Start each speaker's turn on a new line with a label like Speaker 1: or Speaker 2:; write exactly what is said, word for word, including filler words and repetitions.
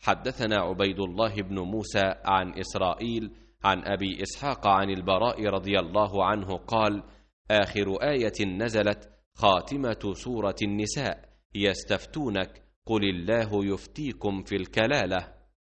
Speaker 1: حدثنا عبيد الله بن موسى عن إسرائيل عن أبي إسحاق عن البراء رضي الله عنه قال: آخر آية نزلت خاتمة سورة النساء: يستفتونك قل الله يفتيكم في الكلالة.